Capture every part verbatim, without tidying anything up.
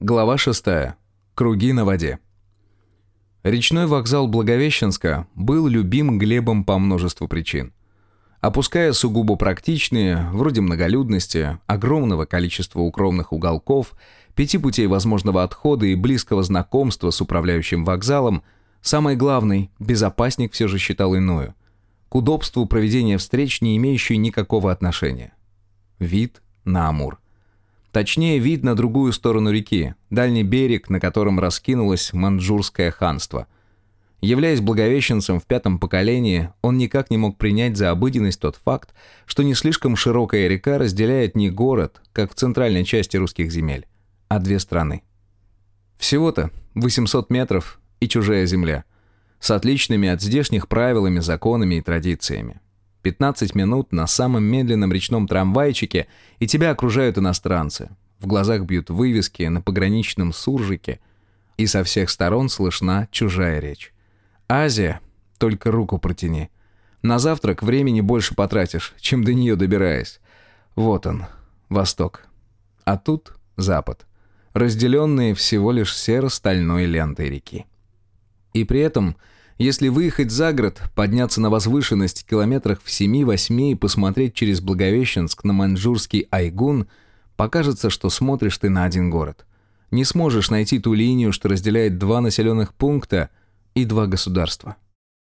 Глава шестая. Круги на воде. Речной вокзал Благовещенска был любим Глебом по множеству причин. Опуская сугубо практичные, вроде многолюдности, огромного количества укромных уголков, пяти путей возможного отхода и близкого знакомства с управляющим вокзалом, самый главный, безопасник все же считал иную. К удобству проведения встреч, не имеющей никакого отношения. Вид на Амур. Точнее, вид на другую сторону реки, дальний берег, на котором раскинулось маньчжурское ханство. Являясь благовещенцем в пятом поколении, он никак не мог принять за обыденность тот факт, что не слишком широкая река разделяет не город, как в центральной части русских земель, а две страны. Всего-то восемьсот метров и чужая земля, с отличными от здешних правилами, законами и традициями. пятнадцать минут на самом медленном речном трамвайчике, и тебя окружают иностранцы. В глазах бьют вывески на пограничном суржике, и со всех сторон слышна чужая речь. Азия, только руку протяни. На завтрак времени больше потратишь, чем до нее добираясь. Вот он, восток. А тут запад, разделенные всего лишь серо-стальной лентой реки. И при этом... Если выехать за город, подняться на возвышенность километрах в семи-восьми и посмотреть через Благовещенск на маньчжурский Айгун, покажется, что смотришь ты на один город. Не сможешь найти ту линию, что разделяет два населенных пункта и два государства.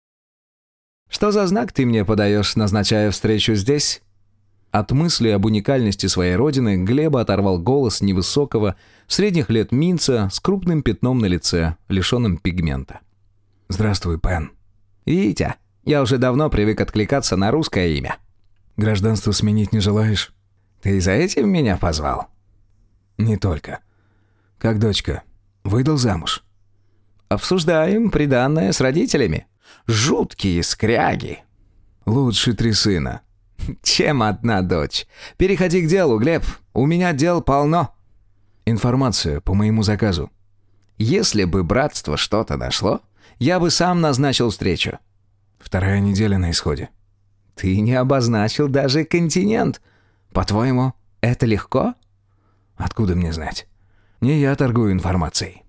«Что за знак ты мне подаешь, назначая встречу здесь?» От мысли об уникальности своей родины Глеба оторвал голос невысокого, средних лет минца с крупным пятном на лице, лишенным пигмента. «Здравствуй, Пен». «Витя, я уже давно привык откликаться на русское имя». «Гражданство сменить не желаешь?» «Ты за этим меня позвал?» «Не только. Как дочка? Выдал замуж?» «Обсуждаем приданное с родителями. Жуткие скряги». «Лучше три сына». «Чем одна дочь? Переходи к делу, Глеб. У меня дел полно». «Информация по моему заказу». «Если бы братство что-то нашло, я бы сам назначил встречу». «Вторая неделя на исходе». «Ты не обозначил даже континент. По-твоему, это легко?» «Откуда мне знать? Не я торгую информацией».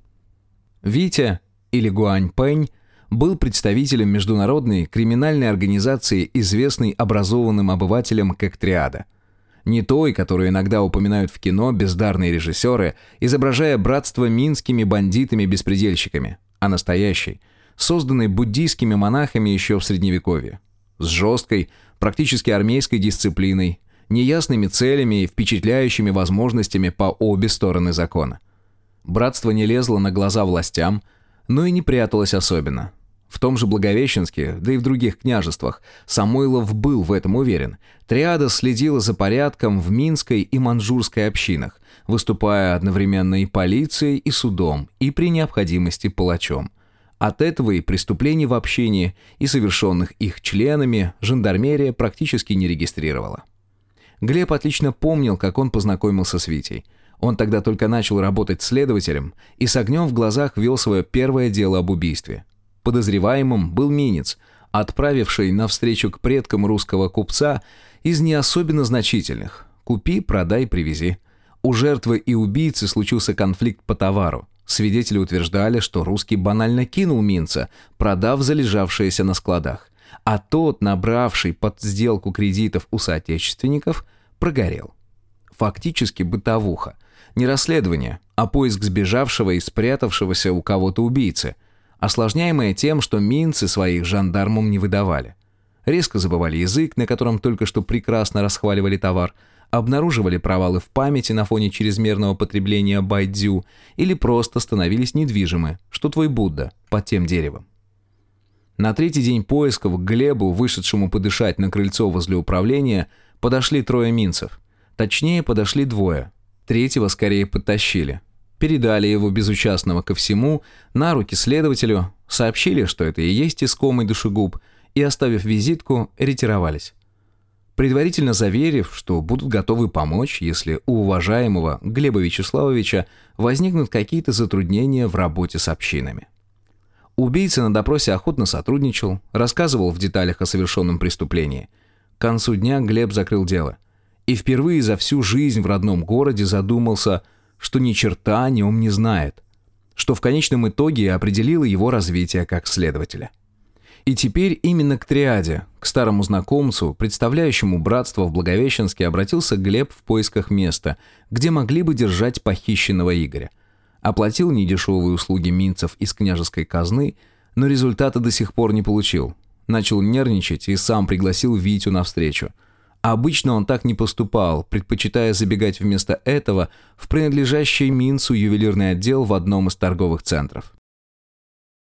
Витя, или Гуань-Пэнь, был представителем международной криминальной организации, известной образованным обывателям как «Триада». Не той, которую иногда упоминают в кино бездарные режиссеры, изображая братство минскими бандитами-беспредельщиками, а настоящей, созданной буддийскими монахами еще в Средневековье, с жесткой, практически армейской дисциплиной, неясными целями и впечатляющими возможностями по обе стороны закона. Братство не лезло на глаза властям, но и не пряталось особенно. В том же Благовещенске, да и в других княжествах, Самойлов был в этом уверен, Триада следила за порядком в минской и маньчжурской общинах, выступая одновременно и полицией, и судом, и при необходимости палачом. От этого и преступлений в общине, и совершенных их членами жандармерия практически не регистрировала. Глеб отлично помнил, как он познакомился с Витей. Он тогда только начал работать следователем и с огнем в глазах вел свое первое дело об убийстве. Подозреваемым был минец, отправивший навстречу к предкам русского купца из не особенно значительных «купи, продай, привези». У жертвы и убийцы случился конфликт по товару. Свидетели утверждали, что русский банально кинул минца, продав залежавшееся на складах, а тот, набравший под сделку кредитов у соотечественников, прогорел. Фактически бытовуха. Не расследование, а поиск сбежавшего и спрятавшегося у кого-то убийцы, осложняемое тем, что минцы своих жандармам не выдавали. Резко забывали язык, на котором только что прекрасно расхваливали товар, обнаруживали провалы в памяти на фоне чрезмерного потребления байдзю или просто становились недвижимы, что твой Будда под тем деревом. На третий день поисков к Глебу, вышедшему подышать на крыльцо возле управления, подошли трое минцев. Точнее, подошли двое. Третьего скорее подтащили. Передали его безучастного ко всему на руки следователю, сообщили, что это и есть искомый душегуб, и, оставив визитку, ретировались. Предварительно заверив, что будут готовы помочь, если у уважаемого Глеба Вячеславовича возникнут какие-то затруднения в работе с общинами. Убийца на допросе охотно сотрудничал, рассказывал в деталях о совершенном преступлении. К концу дня Глеб закрыл дело. И впервые за всю жизнь в родном городе задумался, что ни черта о нем не знает, что в конечном итоге определило его развитие как следователя. И теперь именно к триаде, к старому знакомцу, представляющему братство в Благовещенске, обратился Глеб в поисках места, где могли бы держать похищенного Игоря. Оплатил недешевые услуги минцев из княжеской казны, но результата до сих пор не получил. Начал нервничать и сам пригласил Витю навстречу. А обычно он так не поступал, предпочитая забегать вместо этого в принадлежащий Минцу ювелирный отдел в одном из торговых центров.